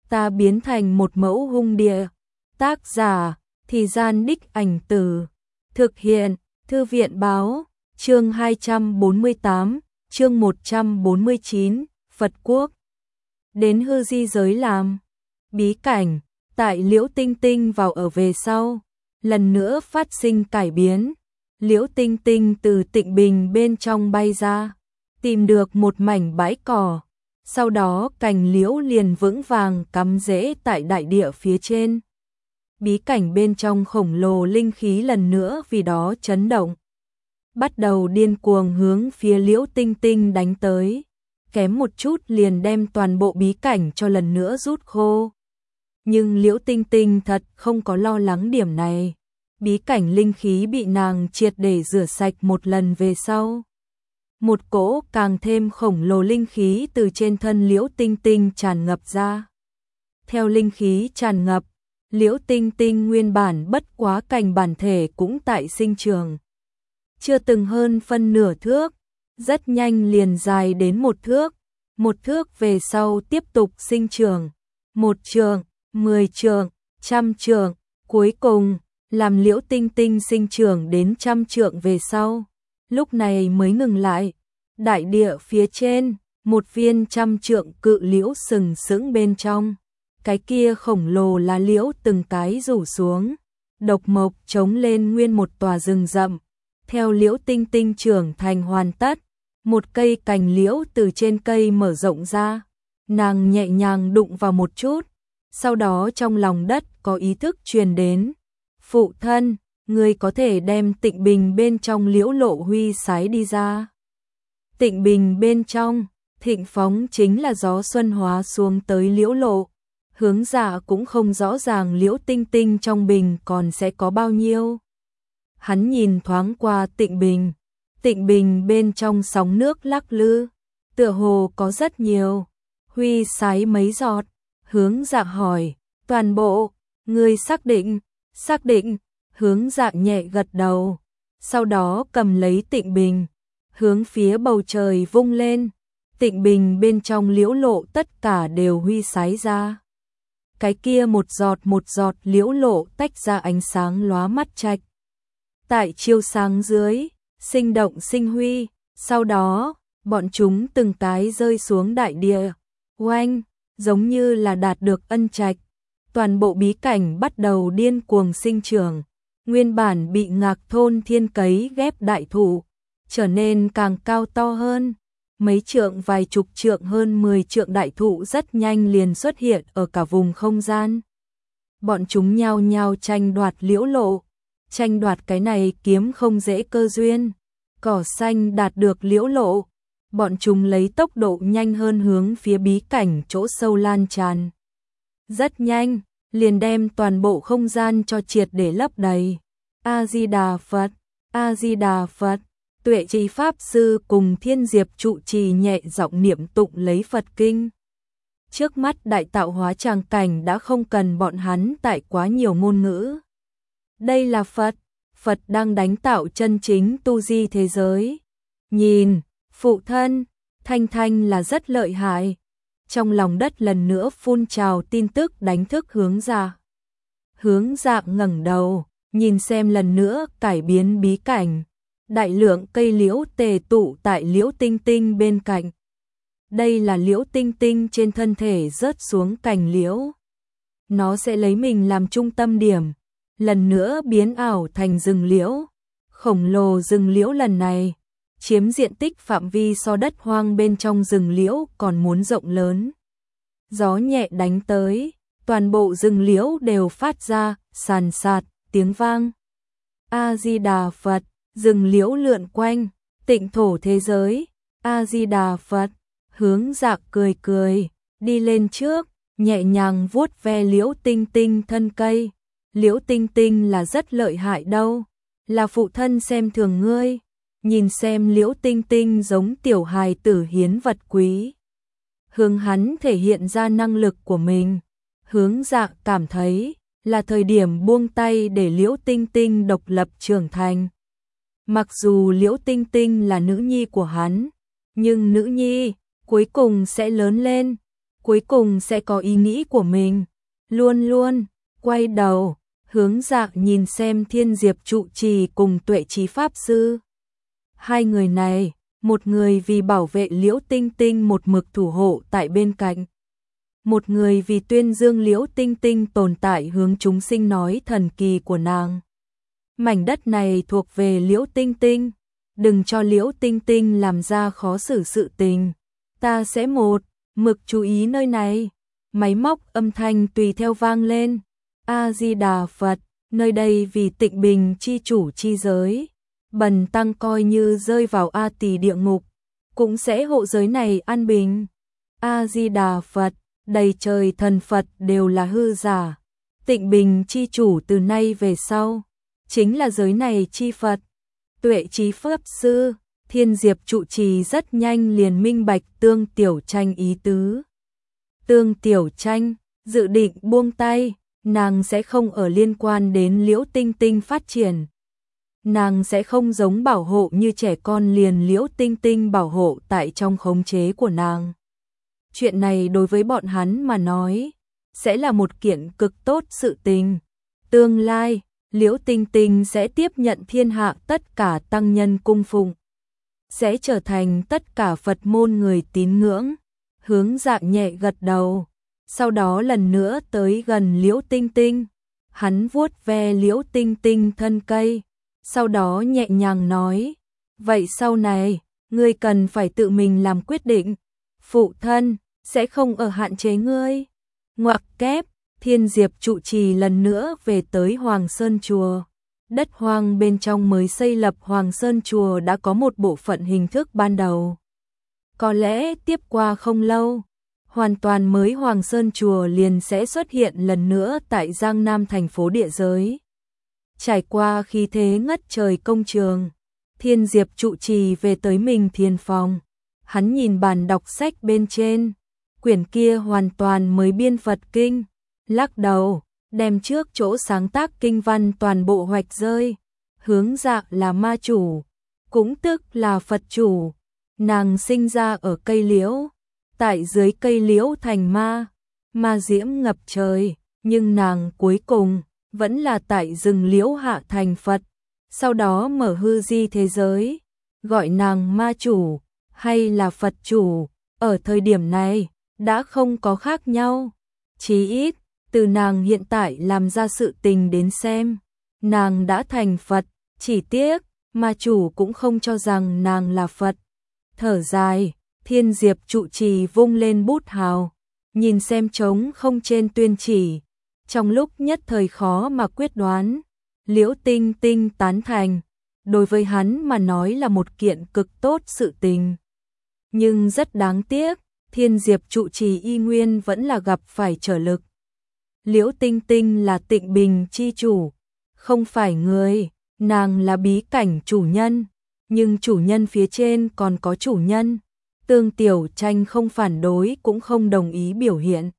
ta biến thành một mẫu hung địa. Tác giả, Thì Gian Đích Ảnh Từ. Thực hiện, Thư viện Báo. Chương 248, chương 149, Phật Quốc. Đến hư di giới làm bí cảnh, tại Liễu Tinh Tinh vào ở về sau, lần nữa phát sinh cải biến. Liễu Tinh Tinh từ Tịnh Bình bên trong bay ra, tìm được một mảnh bãi cỏ, sau đó cành liễu liền vững vàng cắm rễ tại đại địa phía trên. Bí cảnh bên trong khổng lồ linh khí lần nữa vì đó chấn động, bắt đầu điên cuồng hướng phía Liễu Tinh Tinh đánh tới, kém một chút liền đem toàn bộ bí cảnh cho lần nữa rút khô. Nhưng Liễu Tinh Tinh thật không có lo lắng điểm này. Bí cảnh linh khí bị nàng triệt để rửa sạch một lần về sau, một cỗ càng thêm khổng lồ linh khí từ trên thân Liễu Tinh Tinh tràn ngập ra. Theo linh khí tràn ngập, Liễu Tinh Tinh nguyên bản bất quá cành bản thể cũng tại sinh trường. Chưa từng hơn phân nửa thước, rất nhanh liền dài đến một thước về sau tiếp tục sinh trường, 1 trượng, 10 trượng, 100 trượng, cuối cùng làm Liễu Tinh Tinh sinh trưởng đến 100 trượng về sau, lúc này mới ngừng lại. Đại địa phía trên, một viên 100 trượng cự liễu sừng sững bên trong, cái kia khổng lồ lá liễu từng cái rủ xuống, độc mộc chống lên nguyên một tòa rừng rậm. Theo Liễu Tinh Tinh trưởng thành hoàn tất, một cây cành liễu từ trên cây mở rộng ra, nàng nhẹ nhàng đụng vào một chút, sau đó trong lòng đất có ý thức truyền đến. Phụ thân, người có thể đem Tịnh Bình bên trong liễu lộ huy sái đi ra. Tịnh Bình bên trong, thịnh phóng chính là gió xuân hóa xuống tới liễu lộ. Hướng Dạ cũng không rõ ràng Liễu Tinh Tinh trong bình còn sẽ có bao nhiêu. Hắn nhìn thoáng qua Tịnh Bình bên trong sóng nước lắc lư, tựa hồ có rất nhiều. Huy sái mấy giọt, Hướng Dạ hỏi, toàn bộ, ngươi xác định? Xác định, Hướng Dạ nhẹ gật đầu, sau đó cầm lấy Tịnh Bình, hướng phía bầu trời vung lên. Tịnh Bình bên trong liễu lộ tất cả đều huy sái ra. Cái kia một giọt liễu lộ tách ra ánh sáng lóa mắt trạch. Tại chiếu sáng dưới, sinh động sinh huy, sau đó, bọn chúng từng cái rơi xuống đại địa. Oanh, giống như là đạt được ân trạch. Toàn bộ bí cảnh bắt đầu điên cuồng sinh trưởng, nguyên bản bị Ngạc Thôn Thiên cấy ghép đại thụ, trở nên càng cao to hơn. Mấy trượng vài chục trượng hơn 10 trượng đại thụ rất nhanh liền xuất hiện ở cả vùng không gian. Bọn chúng nhao nhao tranh đoạt liễu lộ, tranh đoạt cái này kiếm không dễ cơ duyên. Cỏ xanh đạt được liễu lộ, bọn chúng lấy tốc độ nhanh hơn hướng phía bí cảnh chỗ sâu lan tràn. Rất nhanh, liền đem toàn bộ không gian cho triệt để lấp đầy. A-di-đà Phật, A-di-đà Phật. Tuệ Trì Pháp Sư cùng Thiên Diệp trụ trì nhẹ giọng niệm tụng lấy Phật kinh. Trước mắt đại tạo hóa tràng cảnh đã không cần bọn hắn tại quá nhiều ngôn ngữ. Đây là Phật, Phật đang đánh tạo chân chính tu di thế giới. Nhìn, phụ thân, Thanh Thanh là rất lợi hại. Trong lòng đất lần nữa phun trào tin tức đánh thức Hướng Dạ. Hướng Dạ ngẩng đầu, nhìn xem lần nữa cải biến bí cảnh. Đại lượng cây liễu tề tụ tại Liễu Tinh Tinh bên cạnh. Đây là Liễu Tinh Tinh trên thân thể rớt xuống cành liễu. Nó sẽ lấy mình làm trung tâm điểm, lần nữa biến ảo thành rừng liễu. Khổng lồ rừng liễu lần này, chiếm diện tích phạm vi so đất hoang bên trong rừng liễu còn muốn rộng lớn. Gió nhẹ đánh tới, toàn bộ rừng liễu đều phát ra sàn sạt tiếng vang. A-di-đà Phật. Rừng liễu lượn quanh, tịnh thổ thế giới. A-di-đà Phật. Hướng Dạ cười cười, đi lên trước, nhẹ nhàng vuốt ve Liễu Tinh Tinh thân cây. Liễu Tinh Tinh là rất lợi hại đâu, là phụ thân xem thường ngươi. Nhìn xem Liễu Tinh Tinh giống tiểu hài tử hiến vật quý, hướng hắn thể hiện ra năng lực của mình. Hướng Dạ cảm thấy là thời điểm buông tay để Liễu Tinh Tinh độc lập trưởng thành. Mặc dù Liễu Tinh Tinh là nữ nhi của hắn, nhưng nữ nhi cuối cùng sẽ lớn lên, cuối cùng sẽ có ý nghĩ của mình. Luôn luôn, quay đầu, hướng Dạ nhìn xem Thiên Diệp trụ trì cùng Tuệ Trí Pháp Sư. Hai người này, một người vì bảo vệ Liễu Tinh Tinh một mực thủ hộ tại bên cạnh. Một người vì tuyên dương Liễu Tinh Tinh tồn tại hướng chúng sinh nói thần kỳ của nàng. Mảnh đất này thuộc về Liễu Tinh Tinh, đừng cho Liễu Tinh Tinh làm ra khó xử sự tình. Ta sẽ một mực chú ý nơi này. Máy móc âm thanh tùy theo vang lên. A Di Đà Phật, nơi đây vì Tịnh Bình chi chủ chi giới. Bần tăng coi như rơi vào A Tỳ địa ngục, cũng sẽ hộ giới này an bình. A Di Đà Phật, đầy trời thần Phật đều là hư giả. Tịnh Bình chi chủ từ nay về sau, chính là giới này chi Phật. Tuệ Trí Pháp Sư, Thiên Diệp trụ trì rất nhanh liền minh bạch Tương Tiểu Tranh ý tứ. Tương Tiểu Tranh dự định buông tay, nàng sẽ không ở liên quan đến Liễu Tinh Tinh phát triển. Nàng sẽ không giống bảo hộ như trẻ con liền Liễu Tinh Tinh bảo hộ tại trong khống chế của nàng. Chuyện này đối với bọn hắn mà nói, sẽ là một kiện cực tốt sự tình. Tương lai, Liễu Tinh Tinh sẽ tiếp nhận thiên hạ tất cả tăng nhân cung phụng, sẽ trở thành tất cả Phật môn người tín ngưỡng. Hướng Dạ nhẹ gật đầu, sau đó lần nữa tới gần Liễu Tinh Tinh. Hắn vuốt ve Liễu Tinh Tinh thân cây, sau đó nhẹ nhàng nói, vậy sau này, ngươi cần phải tự mình làm quyết định. Phụ thân, sẽ không ở hạn chế ngươi. Ngoặc kép, Thiên Diệp trụ trì lần nữa về tới Hoàng Sơn Chùa. Đất hoang bên trong mới xây lập Hoàng Sơn Chùa đã có một bộ phận hình thức ban đầu. Có lẽ tiếp qua không lâu, hoàn toàn mới Hoàng Sơn Chùa liền sẽ xuất hiện lần nữa tại Giang Nam thành phố địa giới. Trải qua khí thế ngất trời công trường, Thiên Diệp trụ trì về tới mình thiền phòng. Hắn nhìn bàn đọc sách bên trên, quyển kia hoàn toàn mới biên Phật kinh, lắc đầu, đem trước chỗ sáng tác kinh văn toàn bộ hoạch rơi. Hướng Dạ là ma chủ, cũng tức là Phật chủ. Nàng sinh ra ở cây liễu, tại dưới cây liễu thành ma diễm ngập trời, nhưng nàng cuối cùng vẫn là tại rừng liễu hạ thành Phật, sau đó mở hư di thế giới, gọi nàng ma chủ hay là Phật chủ, ở thời điểm này đã không có khác nhau. Chí ít, từ nàng hiện tại làm ra sự tình đến xem, nàng đã thành Phật, chỉ tiếc, ma chủ cũng không cho rằng nàng là Phật. Thở dài, Thiên Diệp trụ trì vung lên bút hào, nhìn xem trống không trên tuyên chỉ, trong lúc nhất thời khó mà quyết đoán. Liễu Tinh Tinh tán thành, đối với hắn mà nói là một kiện cực tốt sự tình. Nhưng rất đáng tiếc, Thiên Diệp trụ trì y nguyên vẫn là gặp phải trở lực. Liễu Tinh Tinh là Tịnh Bình chi chủ, không phải người, nàng là bí cảnh chủ nhân, nhưng chủ nhân phía trên còn có chủ nhân. Tương Tiểu Tranh không phản đối cũng không đồng ý biểu hiện,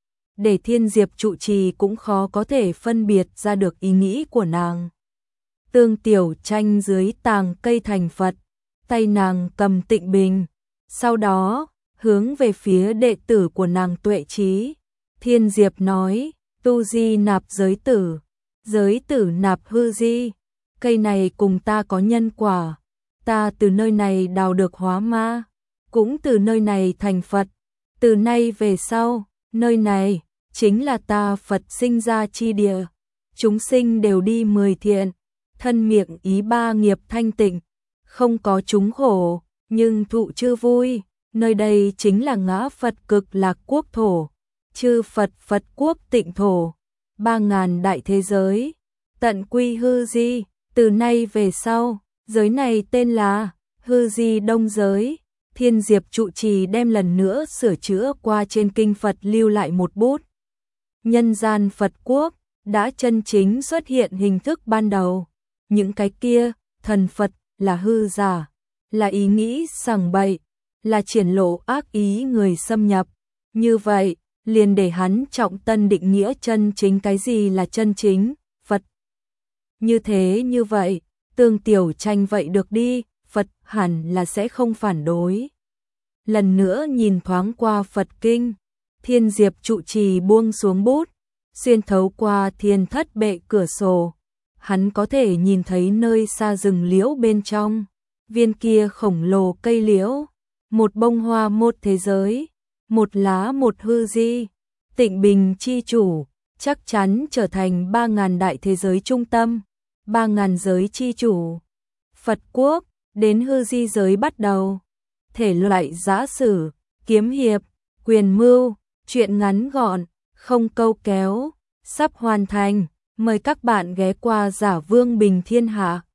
để Thiên Diệp trụ trì cũng khó có thể phân biệt ra được ý nghĩ của nàng. Tương Tiểu Tranh dưới tàng cây thành Phật, tay nàng cầm Tịnh Bình, sau đó hướng về phía đệ tử của nàng Tuệ Trí. Thiên Diệp nói, tu di nạp giới tử nạp hư di, cây này cùng ta có nhân quả, ta từ nơi này đào được hóa ma, cũng từ nơi này thành Phật, từ nay về sau, nơi này chính là ta Phật sinh ra chi địa, chúng sinh đều đi 10 thiện, thân miệng ý 3 nghiệp thanh tịnh, không có chúng khổ, nhưng thụ chư vui, nơi đây chính là ngã Phật cực lạc quốc thổ, chư Phật Phật quốc tịnh thổ, 3000 đại thế giới, tận quy hư di, từ nay về sau, giới này tên là hư di đông giới. Thiên Diệp trụ trì đem lần nữa sửa chữa qua trên kinh Phật lưu lại một bút. Nhân gian Phật quốc đã chân chính xuất hiện hình thức ban đầu. Những cái kia, thần Phật là hư giả, là ý nghĩ sằng bậy, là triển lộ ác ý người xâm nhập. Như vậy, liền để hắn trọng tân định nghĩa chân chính cái gì là chân chính Phật. Như vậy, Tương Tiểu Tranh vậy được đi, Phật hẳn là sẽ không phản đối. Lần nữa nhìn thoáng qua Phật kinh, Thiên Diệp trụ trì buông xuống bút, xuyên thấu qua thiên thất bệ cửa sổ. Hắn có thể nhìn thấy nơi xa rừng liễu bên trong, viên kia khổng lồ cây liễu, một bông hoa một thế giới, một lá một hư di. Tịnh Bình chi chủ, chắc chắn trở thành 3.000 đại thế giới trung tâm, 3.000 giới chi chủ. Phật quốc, đến hư di giới bắt đầu. Thể loại giã sử, kiếm hiệp, quyền mưu, truyện ngắn gọn, không câu kéo, sắp hoàn thành. Mời các bạn ghé qua Giả Vương Bình Thiên Hạ.